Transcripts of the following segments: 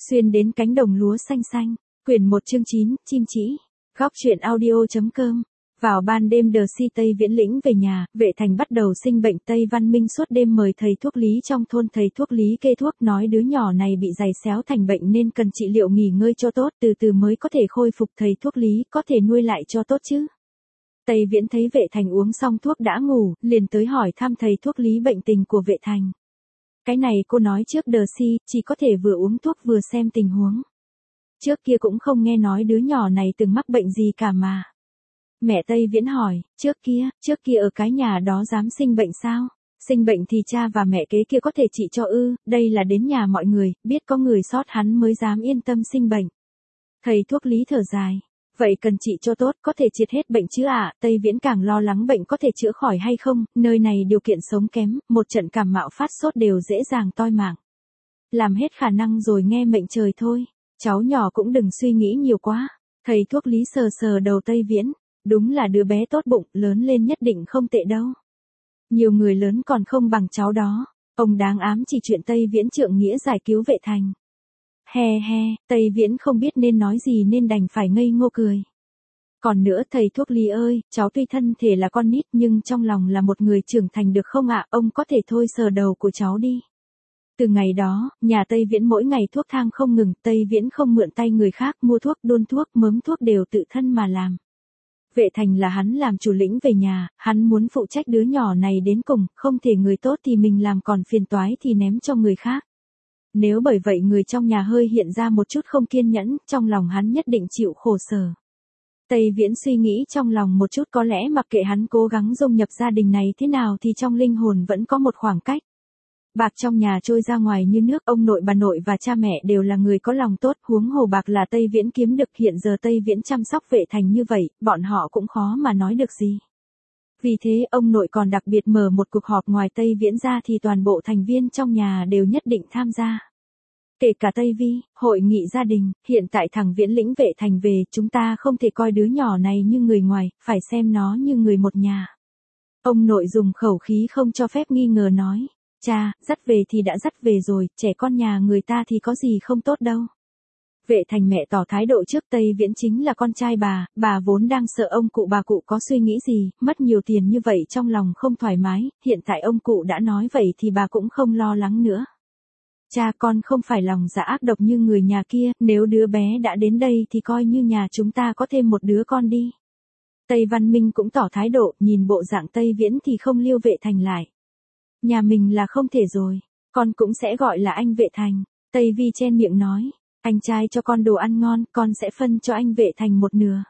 Xuyên đến cánh đồng lúa xanh xanh. Quyển 1 chương 9, chim chỉ. Góc truyện audio.com. Vào ban đêm Đờ Si Tây Viễn lĩnh về nhà, Vệ Thành bắt đầu sinh bệnh. Tây Văn Minh suốt đêm mời thầy thuốc lý trong thôn. Thầy thuốc lý kê thuốc nói đứa nhỏ này bị giày xéo thành bệnh nên cần trị liệu nghỉ ngơi cho tốt, từ từ mới có thể khôi phục. Thầy thuốc lý có thể nuôi lại cho tốt chứ. Tây Viễn thấy Vệ Thành uống xong thuốc đã ngủ, liền tới hỏi thăm thầy thuốc lý bệnh tình của Vệ Thành. Cái này cô nói trước Đờ Si, chỉ có thể vừa uống thuốc vừa xem tình huống. Trước kia cũng không nghe nói đứa nhỏ này từng mắc bệnh gì cả mà. Mẹ Tây Viễn hỏi, trước kia ở cái nhà đó dám sinh bệnh sao? Sinh bệnh thì cha và mẹ kế kia có thể trị cho ư, đây là đến nhà mọi người, biết có người sót hắn mới dám yên tâm sinh bệnh. Thầy thuốc lý thở dài, vậy cần trị cho tốt, có thể triệt hết bệnh chứ ạ? Tây Viễn càng lo lắng bệnh có thể chữa khỏi hay không, nơi này điều kiện sống kém, một trận cảm mạo phát sốt đều dễ dàng toi mạng. Làm hết khả năng rồi nghe mệnh trời thôi, cháu nhỏ cũng đừng suy nghĩ nhiều quá. Thầy thuốc lý sờ sờ đầu Tây Viễn. Đúng là đứa bé tốt bụng, lớn lên nhất định không tệ đâu. Nhiều người lớn còn không bằng cháu đó. Ông đáng ám chỉ chuyện Tây Viễn trượng nghĩa giải cứu Vệ Thành. He, Tây Viễn không biết nên nói gì nên đành phải ngây ngô cười. Còn nữa thầy thuốc lý ơi, cháu tuy thân thể là con nít nhưng trong lòng là một người trưởng thành được không ạ? Ông có thể thôi sờ đầu của cháu đi. Từ ngày đó, nhà Tây Viễn mỗi ngày thuốc thang không ngừng, Tây Viễn không mượn tay người khác mua thuốc, đun thuốc, mớm thuốc đều tự thân mà làm. Vệ Thành là hắn làm chủ lĩnh về nhà, hắn muốn phụ trách đứa nhỏ này đến cùng, không thể người tốt thì mình làm còn phiền toái thì ném cho người khác. Nếu bởi vậy người trong nhà hơi hiện ra một chút không kiên nhẫn, trong lòng hắn nhất định chịu khổ sở. Tây Viễn suy nghĩ trong lòng một chút, có lẽ mặc kệ hắn cố gắng dung nhập gia đình này thế nào thì trong linh hồn vẫn có một khoảng cách. Bạc trong nhà trôi ra ngoài như nước, ông nội bà nội và cha mẹ đều là người có lòng tốt, huống hồ bạc là Tây Viễn kiếm được, hiện giờ Tây Viễn chăm sóc Vệ Thành như vậy, bọn họ cũng khó mà nói được gì. Vì thế ông nội còn đặc biệt mở một cuộc họp, ngoài Tây Viễn ra thì toàn bộ thành viên trong nhà đều nhất định tham gia. Kể cả Tây Vi, hội nghị gia đình, hiện tại thằng Viễn lĩnh Vệ Thành về, chúng ta không thể coi đứa nhỏ này như người ngoài, phải xem nó như người một nhà. Ông nội dùng khẩu khí không cho phép nghi ngờ nói. Cha, dắt về thì đã dắt về rồi, trẻ con nhà người ta thì có gì không tốt đâu. Vệ Thành mẹ tỏ thái độ trước. Tây Viễn chính là con trai bà vốn đang sợ ông cụ bà cụ có suy nghĩ gì, mất nhiều tiền như vậy trong lòng không thoải mái, hiện tại ông cụ đã nói vậy thì bà cũng không lo lắng nữa. Cha, con không phải lòng dạ ác độc như người nhà kia, nếu đứa bé đã đến đây thì coi như nhà chúng ta có thêm một đứa con đi. Tây Văn Minh cũng tỏ thái độ, nhìn bộ dạng Tây Viễn thì không liêu Vệ Thành lại. Nhà mình là không thể rồi, con cũng sẽ gọi là anh Vệ Thành. Tây Vi chen miệng nói, anh trai cho con đồ ăn ngon, con sẽ phân cho anh Vệ Thành một nửa.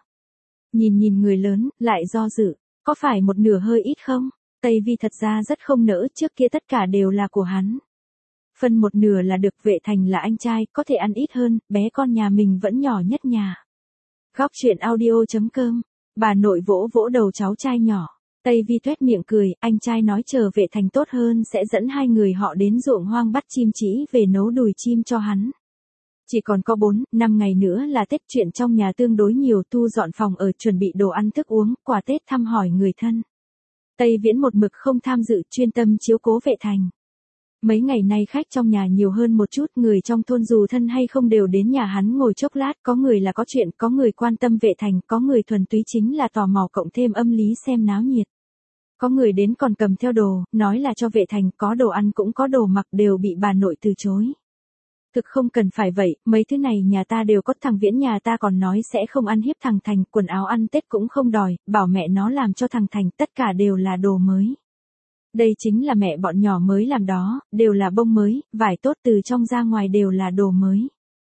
Nhìn người lớn, lại do dự, có phải một nửa hơi ít không? Tây Vi thật ra rất không nỡ, trước kia tất cả đều là của hắn. Phân một nửa là được, Vệ Thành là anh trai, có thể ăn ít hơn, bé con nhà mình vẫn nhỏ nhất nhà. Góc truyện audio.com, bà nội vỗ vỗ đầu cháu trai nhỏ. Tây Vi tuét miệng cười, anh trai nói chờ Vệ Thành tốt hơn sẽ dẫn hai người họ đến ruộng hoang bắt chim chỉ về nấu đùi chim cho hắn. Chỉ còn có 4-5 ngày nữa là Tết, chuyện trong nhà tương đối nhiều, thu dọn phòng ở, chuẩn bị đồ ăn thức uống, quà Tết, thăm hỏi người thân. Tây Viễn một mực không tham dự, chuyên tâm chiếu cố Vệ Thành. Mấy ngày nay khách trong nhà nhiều hơn một chút, người trong thôn dù thân hay không đều đến nhà hắn ngồi chốc lát, có người là có chuyện, có người quan tâm Vệ Thành, có người thuần túy chính là tò mò cộng thêm âm lý xem náo nhiệt. Có người đến còn cầm theo đồ, nói là cho Vệ Thành, có đồ ăn cũng có đồ mặc, đều bị bà nội từ chối. Thực không cần phải vậy, mấy thứ này nhà ta đều có, thằng Viễn nhà ta còn nói sẽ không ăn hiếp thằng Thành, quần áo ăn Tết cũng không đòi, bảo mẹ nó làm cho thằng Thành, tất cả đều là đồ mới. Đây chính là mẹ bọn nhỏ mới làm đó, đều là bông mới, vải tốt từ trong ra ngoài đều là đồ mới.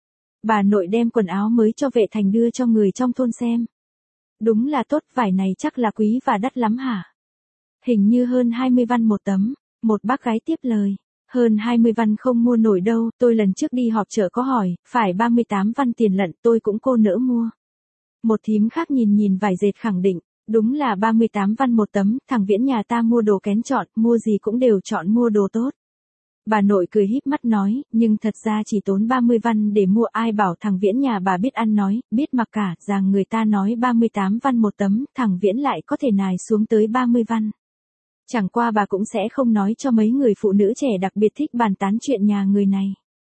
Bà nội đem quần áo mới cho Vệ Thành đưa cho người trong thôn xem. Đúng là tốt, vải này chắc là quý và đắt lắm hả? Hình như hơn 20 văn một tấm, một bác gái tiếp lời. Hơn 20 văn không mua nổi đâu, tôi lần trước đi họp chợ có hỏi, phải 38 văn tiền lận, tôi cũng cô nỡ mua. Một thím khác nhìn vải dệt khẳng định, đúng là 38 văn một tấm, thằng Viễn nhà ta mua đồ kén chọn, mua gì cũng đều chọn mua đồ tốt. Bà nội cười híp mắt nói, nhưng thật ra chỉ tốn 30 văn để mua, ai bảo thằng Viễn nhà bà biết ăn nói, biết mặc cả, rằng người ta nói 38 văn một tấm, thằng Viễn lại có thể nài xuống tới 30 văn. Chẳng qua bà cũng sẽ không nói cho mấy người phụ nữ trẻ đặc biệt thích bàn tán chuyện nhà người này.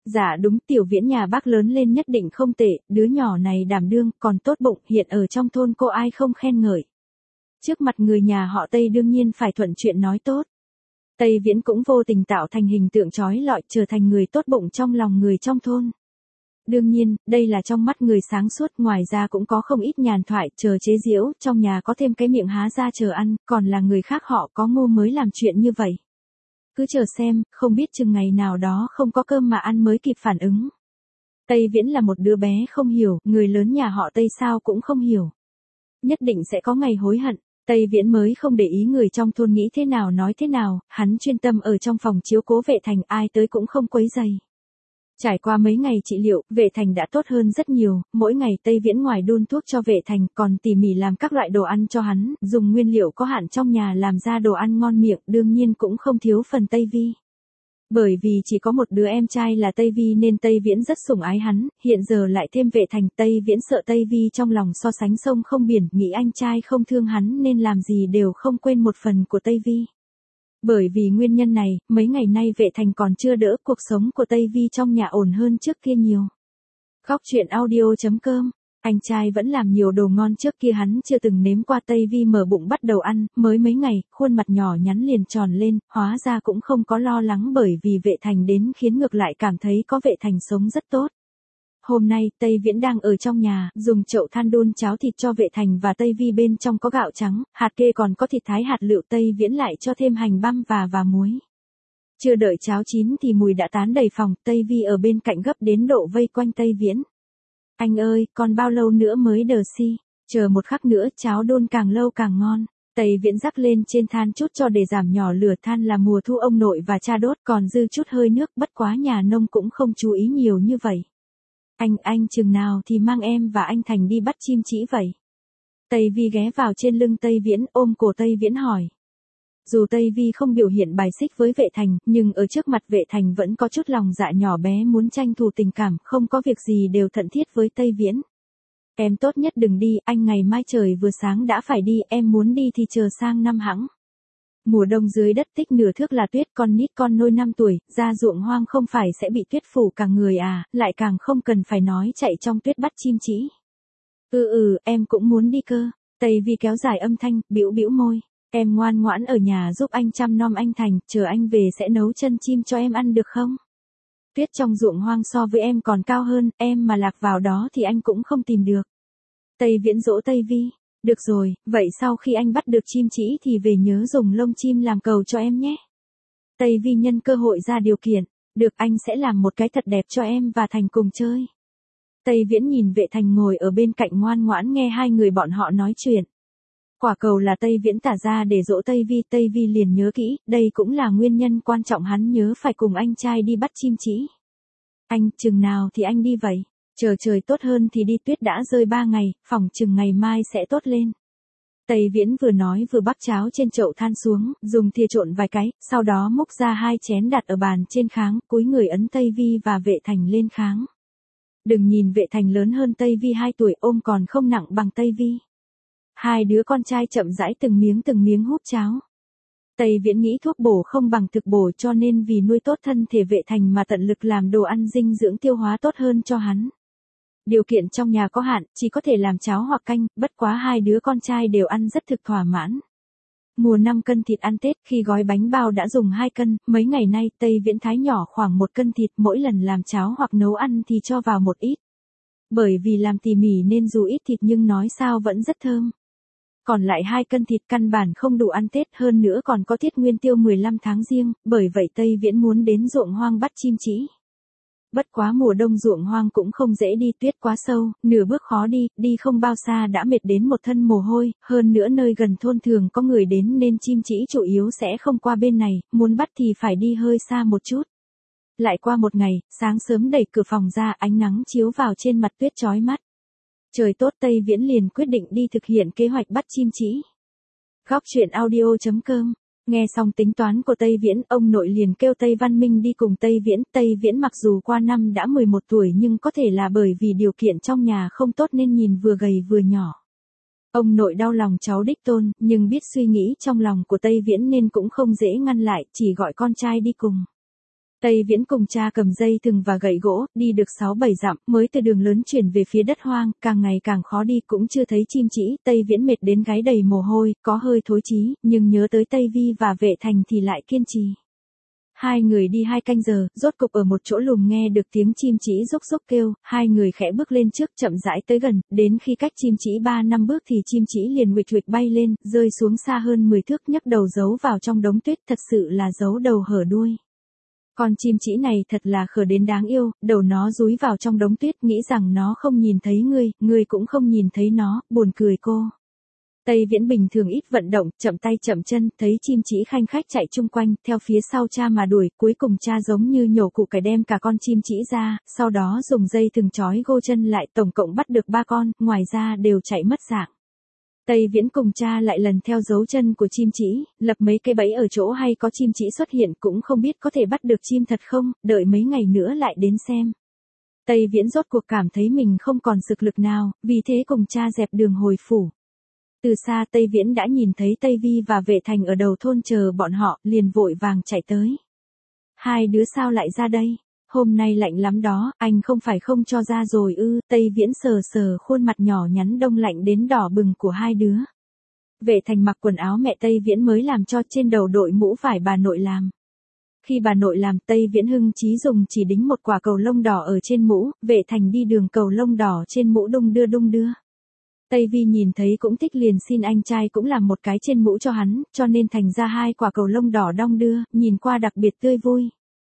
Dạ đúng, Tiểu Viễn nhà bác lớn lên nhất định không tệ, đứa nhỏ này đảm đương, còn tốt bụng, hiện ở trong thôn cô ai không khen ngợi. Trước mặt người nhà họ Tây đương nhiên phải thuận chuyện nói tốt. Tây Viễn cũng vô tình tạo thành hình tượng trói lọi, trở thành người tốt bụng trong lòng người trong thôn. Đương nhiên, đây là trong mắt người sáng suốt, ngoài ra cũng có không ít nhàn thoại, chờ chế giễu, trong nhà có thêm cái miệng há ra chờ ăn, còn là người khác họ có ngu mới làm chuyện như vậy. Cứ chờ xem, không biết chừng ngày nào đó không có cơm mà ăn mới kịp phản ứng. Tây Viễn là một đứa bé không hiểu, người lớn nhà họ Tây sao cũng không hiểu. Nhất định sẽ có ngày hối hận. Tây Viễn mới không để ý người trong thôn nghĩ thế nào nói thế nào, hắn chuyên tâm ở trong phòng chiếu cố Vệ Thành, ai tới cũng không quấy rầy. Trải qua mấy ngày trị liệu, Vệ Thành đã tốt hơn rất nhiều, mỗi ngày Tây Viễn ngoài đun thuốc cho Vệ Thành còn tỉ mỉ làm các loại đồ ăn cho hắn, dùng nguyên liệu có hạn trong nhà làm ra đồ ăn ngon miệng, đương nhiên cũng không thiếu phần Tây Vi. Bởi vì chỉ có một đứa em trai là Tây Vi nên Tây Viễn rất sủng ái hắn, hiện giờ lại thêm Vệ Thành, Tây Viễn sợ Tây Vi trong lòng so sánh sông không biển, nghĩ anh trai không thương hắn nên làm gì đều không quên một phần của Tây Vi. Bởi vì nguyên nhân này, mấy ngày nay Vệ Thành còn chưa đỡ, cuộc sống của Tây Vi trong nhà ổn hơn trước kia nhiều. Góc truyện audio.com. Anh trai vẫn làm nhiều đồ ngon trước kia hắn chưa từng nếm qua. Tây Vi mở bụng bắt đầu ăn, mới mấy ngày, khuôn mặt nhỏ nhắn liền tròn lên, hóa ra cũng không có lo lắng bởi vì Vệ Thành đến khiến ngược lại cảm thấy có Vệ Thành sống rất tốt. Hôm nay, Tây Viễn đang ở trong nhà, dùng chậu than đun cháo thịt cho Vệ Thành và Tây Vi, bên trong có gạo trắng, hạt kê còn có thịt thái hạt lựu. Tây Viễn lại cho thêm hành băm và muối. Chưa đợi cháo chín thì mùi đã tán đầy phòng, Tây Vi ở bên cạnh gấp đến độ vây quanh Tây Viễn. Anh ơi, còn bao lâu nữa mới đờ si? Chờ một khắc nữa, cháo đun càng lâu càng ngon. Tây Viễn rắc lên trên than chút cho để giảm nhỏ lửa. Than là mùa thu ông nội và cha đốt, còn dư chút hơi nước, bất quá nhà nông cũng không chú ý nhiều như vậy. Anh chừng nào thì mang em và anh Thành đi bắt chim chỉ vậy? Tây Vi ghé vào trên lưng Tây Viễn, ôm cổ Tây Viễn hỏi. Dù Tây Vi không biểu hiện bài xích với Vệ Thành, nhưng ở trước mặt Vệ Thành vẫn có chút lòng dạ nhỏ bé muốn tranh thủ tình cảm, không có việc gì đều thận thiết với Tây Viễn. Em tốt nhất đừng đi, anh ngày mai trời vừa sáng đã phải đi, em muốn đi thì chờ sang năm hẵng. Mùa đông dưới đất tích nửa thước là tuyết, con nít con nôi 5 tuổi, ra ruộng hoang không phải sẽ bị tuyết phủ cả người à, lại càng không cần phải nói chạy trong tuyết bắt chim chỉ. Em cũng muốn đi cơ. Tây Vi kéo dài âm thanh, bĩu bĩu môi. Em ngoan ngoãn ở nhà giúp anh chăm nom anh Thành, chờ anh về sẽ nấu chân chim cho em ăn được không? Tuyết trong ruộng hoang so với em còn cao hơn, em mà lạc vào đó thì anh cũng không tìm được. Tây Viễn dỗ Tây Vi. Được rồi, vậy sau khi anh bắt được chim chỉ thì về nhớ dùng lông chim làm cầu cho em nhé. Tây Vi nhân cơ hội ra điều kiện. Được, anh sẽ làm một cái thật đẹp cho em và Thành cùng chơi. Tây Viễn nhìn Vệ Thành ngồi ở bên cạnh ngoan ngoãn nghe hai người bọn họ nói chuyện. Quả cầu là Tây Viễn tả ra để dỗ Tây Vi. Tây Vi liền nhớ kỹ, đây cũng là nguyên nhân quan trọng hắn nhớ phải cùng anh trai đi bắt chim chỉ. Anh, chừng nào thì anh đi vậy? Chờ trời tốt hơn thì đi, tuyết đã rơi 3 ngày, phỏng chừng ngày mai sẽ tốt lên. Tây Viễn vừa nói vừa bắc cháo trên chậu than xuống, dùng thìa trộn vài cái, sau đó múc ra 2 chén đặt ở bàn trên kháng, cúi người ấn Tây Vi và Vệ Thành lên kháng. Đừng nhìn Vệ Thành lớn hơn Tây Vi 2 tuổi, ôm còn không nặng bằng Tây Vi. Hai đứa con trai chậm rãi từng miếng húp cháo. Tây Viễn nghĩ thuốc bổ không bằng thực bổ, cho nên vì nuôi tốt thân thể Vệ Thành mà tận lực làm đồ ăn dinh dưỡng tiêu hóa tốt hơn cho hắn. Điều kiện trong nhà có hạn, chỉ có thể làm cháo hoặc canh, bất quá hai đứa con trai đều ăn rất thực thỏa mãn. Mùa 5 cân thịt ăn Tết, khi gói bánh bao đã dùng 2 cân, mấy ngày nay Tây Viễn thái nhỏ khoảng 1 cân thịt, mỗi lần làm cháo hoặc nấu ăn thì cho vào một ít. Bởi vì làm tỉ mỉ nên dù ít thịt nhưng nói sao vẫn rất thơm. Còn lại 2 cân thịt căn bản không đủ ăn Tết, hơn nữa còn có tiết nguyên tiêu 15 tháng riêng, bởi vậy Tây Viễn muốn đến ruộng hoang bắt chim chỉ. Bất quá mùa đông ruộng hoang cũng không dễ đi, tuyết quá sâu, nửa bước khó đi, đi không bao xa đã mệt đến một thân mồ hôi, hơn nữa nơi gần thôn thường có người đến nên chim chỉ chủ yếu sẽ không qua bên này, muốn bắt thì phải đi hơi xa một chút. Lại qua một ngày, sáng sớm đẩy cửa phòng ra, ánh nắng chiếu vào trên mặt tuyết chói mắt. Trời tốt, Tây Viễn liền quyết định đi thực hiện kế hoạch bắt chim chỉ. Góc truyện audio.com. Nghe xong tính toán của Tây Viễn, ông nội liền kêu Tây Văn Minh đi cùng Tây Viễn. Tây Viễn mặc dù qua năm đã 11 tuổi nhưng có thể là bởi vì điều kiện trong nhà không tốt nên nhìn vừa gầy vừa nhỏ. Ông nội đau lòng cháu đích tôn, nhưng biết suy nghĩ trong lòng của Tây Viễn nên cũng không dễ ngăn lại, chỉ gọi con trai đi cùng. Tây Viễn cùng cha cầm dây thừng và gậy gỗ, đi được 6-7 dặm, mới từ đường lớn chuyển về phía đất hoang, càng ngày càng khó đi cũng chưa thấy chim chỉ, Tây Viễn mệt đến gáy đầy mồ hôi, có hơi thối chí, nhưng nhớ tới Tây Vi và Vệ Thành thì lại kiên trì. Hai người đi 2 canh giờ, rốt cục ở một chỗ lùm nghe được tiếng chim chỉ rúc rúc kêu, hai người khẽ bước lên trước chậm rãi tới gần, đến khi cách chim chỉ 3-5 bước thì chim chỉ liền huỵch huỵch bay lên, rơi xuống xa hơn 10 thước nhấc đầu giấu vào trong đống tuyết, thật sự là giấu đầu hở đuôi. Con chim chỉ này thật là khờ đến đáng yêu, đầu nó dúi vào trong đống tuyết nghĩ rằng nó không nhìn thấy ngươi cũng không nhìn thấy nó, buồn cười cô. Tây Viễn bình thường ít vận động, chậm tay chậm chân, thấy chim chỉ khanh khách chạy chung quanh, theo phía sau cha mà đuổi, cuối cùng cha giống như nhổ củ cải đem cả con chim chỉ ra, sau đó dùng dây thừng trói gô chân lại, tổng cộng bắt được 3 con, ngoài ra đều chạy mất dạng. Tây Viễn cùng cha lại lần theo dấu chân của chim chỉ, lập mấy cây bẫy ở chỗ hay có chim chỉ xuất hiện cũng không biết có thể bắt được chim thật không, đợi mấy ngày nữa lại đến xem. Tây Viễn rốt cuộc cảm thấy mình không còn sức lực nào, vì thế cùng cha dẹp đường hồi phủ. Từ xa Tây Viễn đã nhìn thấy Tây Vi và Vệ Thành ở đầu thôn chờ bọn họ, liền vội vàng chạy tới. Hai đứa sao lại ra đây? Hôm nay lạnh lắm đó, anh không phải không cho ra rồi ư? Tây Viễn sờ sờ khuôn mặt nhỏ nhắn đông lạnh đến đỏ bừng của hai đứa. Vệ Thành mặc quần áo mẹ Tây Viễn mới làm cho, trên đầu đội mũ vải bà nội làm. Khi bà nội làm, Tây Viễn hưng chí dùng chỉ đính một quả cầu lông đỏ ở trên mũ, Vệ Thành đi đường cầu lông đỏ trên mũ đung đưa đung đưa. Tây Vi nhìn thấy cũng thích liền xin anh trai cũng làm một cái trên mũ cho hắn, cho nên thành ra 2 quả cầu lông đỏ đong đưa, nhìn qua đặc biệt tươi vui.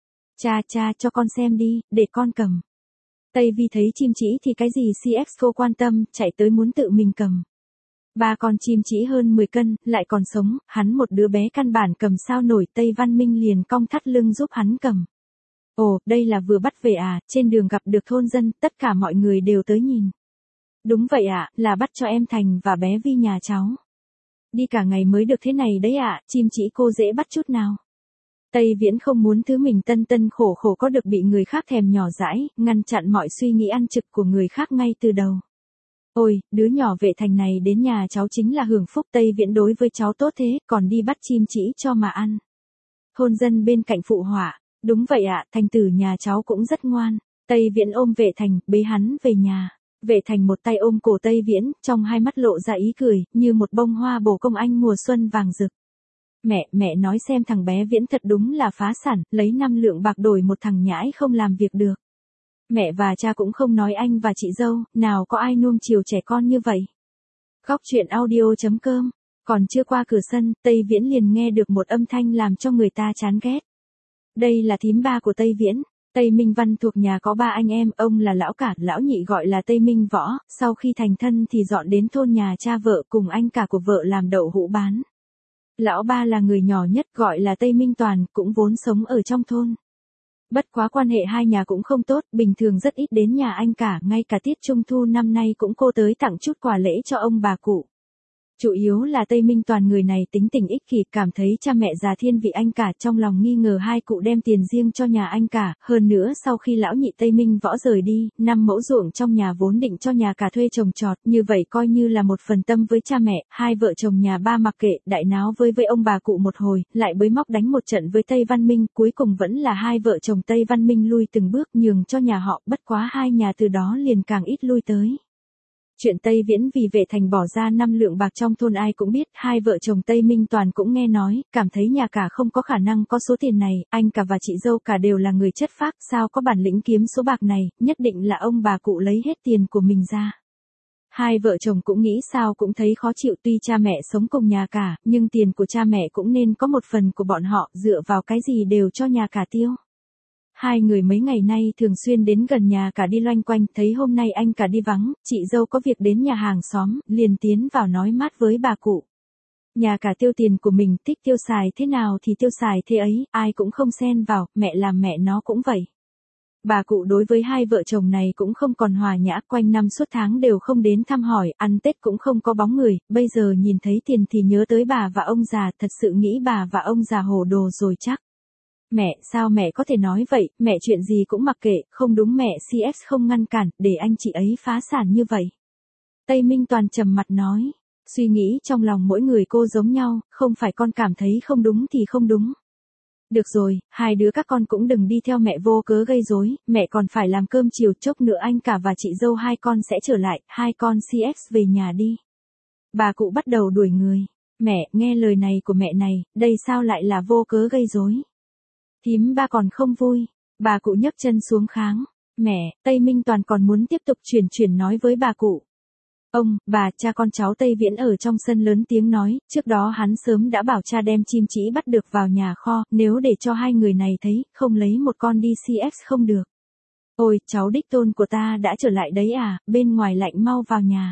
Cha cho con xem đi, để con cầm. Tây Vi thấy chim chỉ thì cái gì CXO quan tâm, chạy tới muốn tự mình cầm. 3 con chim chỉ hơn 10 cân, lại còn sống, hắn một đứa bé căn bản cầm sao nổi, Tây Văn Minh liền cong thắt lưng giúp hắn cầm. Ồ, đây là vừa bắt về à, trên đường gặp được thôn dân, tất cả mọi người đều tới nhìn. Đúng vậy ạ, là bắt cho em Thành và bé Vi nhà cháu. Đi cả ngày mới được thế này đấy ạ, chim chỉ cô dễ bắt chút nào. Tây Viễn không muốn thứ mình tân khổ có được bị người khác thèm nhỏ dãi, ngăn chặn mọi suy nghĩ ăn trực của người khác ngay từ đầu. Ôi, đứa nhỏ Vệ Thành này đến nhà cháu chính là hưởng phúc, Tây Viễn đối với cháu tốt thế, còn đi bắt chim chỉ cho mà ăn. Thôn dân bên cạnh phụ họa, đúng vậy ạ, Thành tử nhà cháu cũng rất ngoan. Tây Viễn ôm Vệ Thành, bế hắn về nhà. Vệ Thành một tay ôm cổ Tây Viễn, trong hai mắt lộ ra ý cười, như một bông hoa bồ công anh mùa xuân vàng rực. Mẹ nói xem thằng bé Viễn thật đúng là phá sản, lấy 5 lượng bạc đổi một thằng nhãi không làm việc được. Mẹ và cha cũng không nói anh và chị dâu, nào có ai nuông chiều trẻ con như vậy. Góc truyện audio.com, còn chưa qua cửa sân, Tây Viễn liền nghe được một âm thanh làm cho người ta chán ghét. Đây là thím ba của Tây Viễn. Tây Minh Văn thuộc nhà có 3 anh em, ông là lão cả, lão nhị gọi là Tây Minh Võ, sau khi thành thân thì dọn đến thôn nhà cha vợ cùng anh cả của vợ làm đậu hũ bán. Lão ba là người nhỏ nhất gọi là Tây Minh Toàn, cũng vốn sống ở trong thôn. Bất quá quan hệ hai nhà cũng không tốt, bình thường rất ít đến nhà anh cả, ngay cả tiết trung thu năm nay cũng cô tới tặng chút quà lễ cho ông bà cụ. Chủ yếu là Tây Minh Toàn người này tính tình ích kỷ, cảm thấy cha mẹ già thiên vị anh cả, trong lòng nghi ngờ hai cụ đem tiền riêng cho nhà anh cả, hơn nữa sau khi lão nhị Tây Minh Võ rời đi, 5 mẫu ruộng trong nhà vốn định cho nhà cả thuê trồng trọt, như vậy coi như là một phần tâm với cha mẹ, hai vợ chồng nhà ba mặc kệ, đại náo với ông bà cụ một hồi, lại bới móc đánh một trận với Tây Văn Minh, cuối cùng vẫn là hai vợ chồng Tây Văn Minh lui từng bước nhường cho nhà họ, bất quá hai nhà từ đó liền càng ít lui tới. Chuyện Tây Viễn vì Vệ Thành bỏ ra 5 lượng bạc trong thôn ai cũng biết, hai vợ chồng Tây Minh Toàn cũng nghe nói, cảm thấy nhà cả không có khả năng có số tiền này, anh cả và chị dâu cả đều là người chất phác, sao có bản lĩnh kiếm số bạc này, nhất định là ông bà cụ lấy hết tiền của mình ra. Hai vợ chồng cũng nghĩ sao cũng thấy khó chịu, tuy cha mẹ sống cùng nhà cả, nhưng tiền của cha mẹ cũng nên có một phần của bọn họ, dựa vào cái gì đều cho nhà cả tiêu. Hai người mấy ngày nay thường xuyên đến gần nhà cả đi loanh quanh, thấy hôm nay anh cả đi vắng, chị dâu có việc đến nhà hàng xóm, liền tiến vào nói mát với bà cụ. Nhà cả tiêu tiền của mình, thích tiêu xài thế nào thì tiêu xài thế ấy, ai cũng không xen vào, mẹ làm mẹ nó cũng vậy. Bà cụ đối với hai vợ chồng này cũng không còn hòa nhã, quanh năm suốt tháng đều không đến thăm hỏi, ăn Tết cũng không có bóng người, bây giờ nhìn thấy tiền thì nhớ tới bà và ông già, thật sự nghĩ bà và ông già hồ đồ rồi chắc. Mẹ, sao mẹ có thể nói vậy, mẹ chuyện gì cũng mặc kệ, không đúng mẹ CX không ngăn cản, để anh chị ấy phá sản như vậy. Tây Minh Toàn trầm mặt nói, suy nghĩ trong lòng mỗi người cô giống nhau, không phải con cảm thấy không đúng thì không đúng. Được rồi, hai đứa các con cũng đừng đi theo mẹ vô cớ gây rối, mẹ còn phải làm cơm chiều, chốc nữa anh cả và chị dâu hai con sẽ trở lại, hai con CX về nhà đi. Bà cụ bắt đầu đuổi người. Mẹ, nghe lời này của mẹ này, đây sao lại là vô cớ gây rối? Thím ba còn không vui. Bà cụ nhấc chân xuống kháng. Mẹ, Tây Minh Toàn còn muốn tiếp tục chuyển nói với bà cụ. Ông, bà, cha con cháu Tây Viễn ở trong sân lớn tiếng nói, trước đó hắn sớm đã bảo cha đem chim chỉ bắt được vào nhà kho, nếu để cho hai người này thấy, không lấy một con đi CX không được. Ôi, cháu đích tôn của ta đã trở lại đấy à, bên ngoài lạnh, mau vào nhà.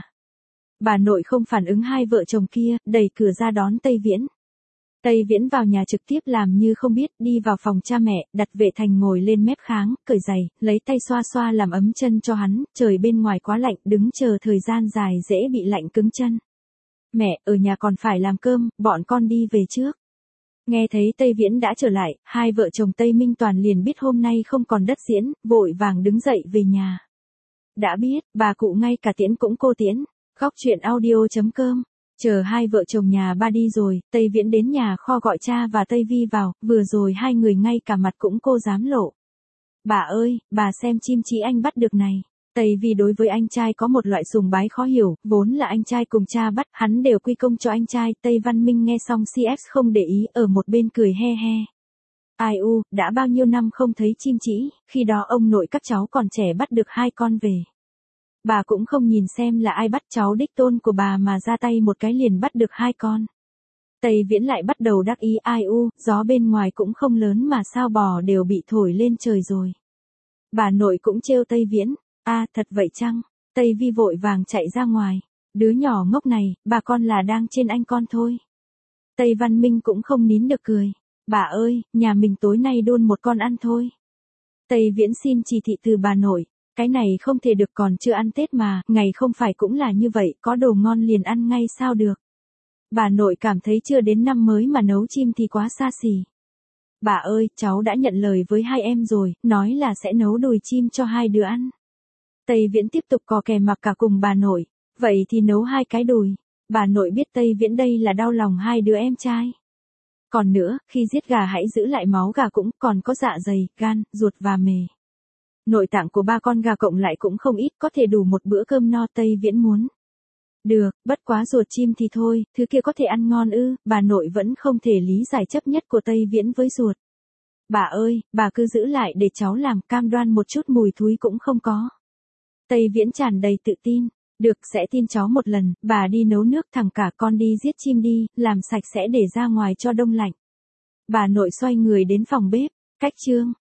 Bà nội không phản ứng hai vợ chồng kia, đẩy cửa ra đón Tây Viễn. Tây Viễn vào nhà trực tiếp làm như không biết, đi vào phòng cha mẹ, đặt Vệ Thành ngồi lên mép kháng, cởi giày, lấy tay xoa xoa làm ấm chân cho hắn, trời bên ngoài quá lạnh, đứng chờ thời gian dài dễ bị lạnh cứng chân. Mẹ, ở nhà còn phải làm cơm, bọn con đi về trước. Nghe thấy Tây Viễn đã trở lại, hai vợ chồng Tây Minh Toàn liền biết hôm nay không còn đất diễn, vội vàng đứng dậy về nhà. Đã biết, bà cụ ngay cả tiễn cũng cô tiễn. Góc chuyện audio.com. Chờ hai vợ chồng nhà ba đi rồi, Tây Viễn đến nhà kho gọi cha và Tây Vi vào, vừa rồi hai người ngay cả mặt cũng cô dám lộ. Bà ơi, bà xem chim chí anh bắt được này. Tây Vi đối với anh trai có một loại sùng bái khó hiểu, vốn là anh trai cùng cha bắt, hắn đều quy công cho anh trai. Tây Văn Minh nghe xong CX không để ý, ở một bên cười he he. Ai u, đã bao nhiêu năm không thấy chim chỉ, khi đó ông nội các cháu còn trẻ bắt được hai con về. Bà cũng không nhìn xem là ai bắt, cháu đích tôn của bà mà ra tay một cái liền bắt được hai con. Tây Viễn lại bắt đầu đắc ý, ai u, gió bên ngoài cũng không lớn mà sao bò đều bị thổi lên trời rồi. Bà nội cũng trêu Tây Viễn, thật vậy chăng? Tây Vi vội vàng chạy ra ngoài, đứa nhỏ ngốc này, bà con là đang trên anh con thôi. Tây Văn Minh cũng không nín được cười, bà ơi, nhà mình tối nay đôn một con ăn thôi. Tây Viễn xin chỉ thị từ bà nội. Cái này không thể được, còn chưa ăn Tết mà, ngày không phải cũng là như vậy, có đồ ngon liền ăn ngay sao được. Bà nội cảm thấy chưa đến năm mới mà nấu chim thì quá xa xỉ. Bà ơi, cháu đã nhận lời với hai em rồi, nói là sẽ nấu đùi chim cho hai đứa ăn. Tây Viễn tiếp tục cò kè mặc cả cùng bà nội, vậy thì nấu hai cái đùi. Bà nội biết Tây Viễn đây là đau lòng hai đứa em trai. Còn nữa, khi giết gà hãy giữ lại máu gà cũng còn có dạ dày, gan, ruột và mề. Nội tạng của ba con gà cộng lại cũng không ít, có thể đủ một bữa cơm no. Tây Viễn muốn. Được, bất quá ruột chim thì thôi, thứ kia có thể ăn ngon ư, bà nội vẫn không thể lý giải chấp nhất của Tây Viễn với ruột. Bà ơi, bà cứ giữ lại để cháu làm, cam đoan một chút mùi thúi cũng không có. Tây Viễn tràn đầy tự tin. Được, sẽ tin cháu một lần, bà đi nấu nước, thằng cả con đi giết chim đi, làm sạch sẽ để ra ngoài cho đông lạnh. Bà nội xoay người đến phòng bếp, cách chương.